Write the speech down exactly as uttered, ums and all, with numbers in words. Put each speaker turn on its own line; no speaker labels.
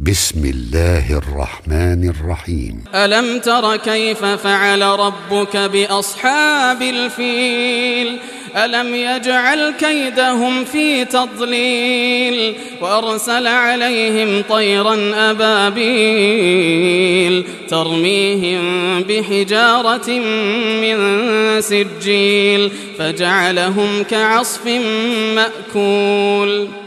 بسم الله الرحمن الرحيم.
ألم تر كيف فعل ربك بأصحاب الفيل ألم يجعل كيدهم في تضليل وأرسل عليهم طيرا أبابيل ترميهم بحجارة من سجيل فجعلهم كعصف مأكول.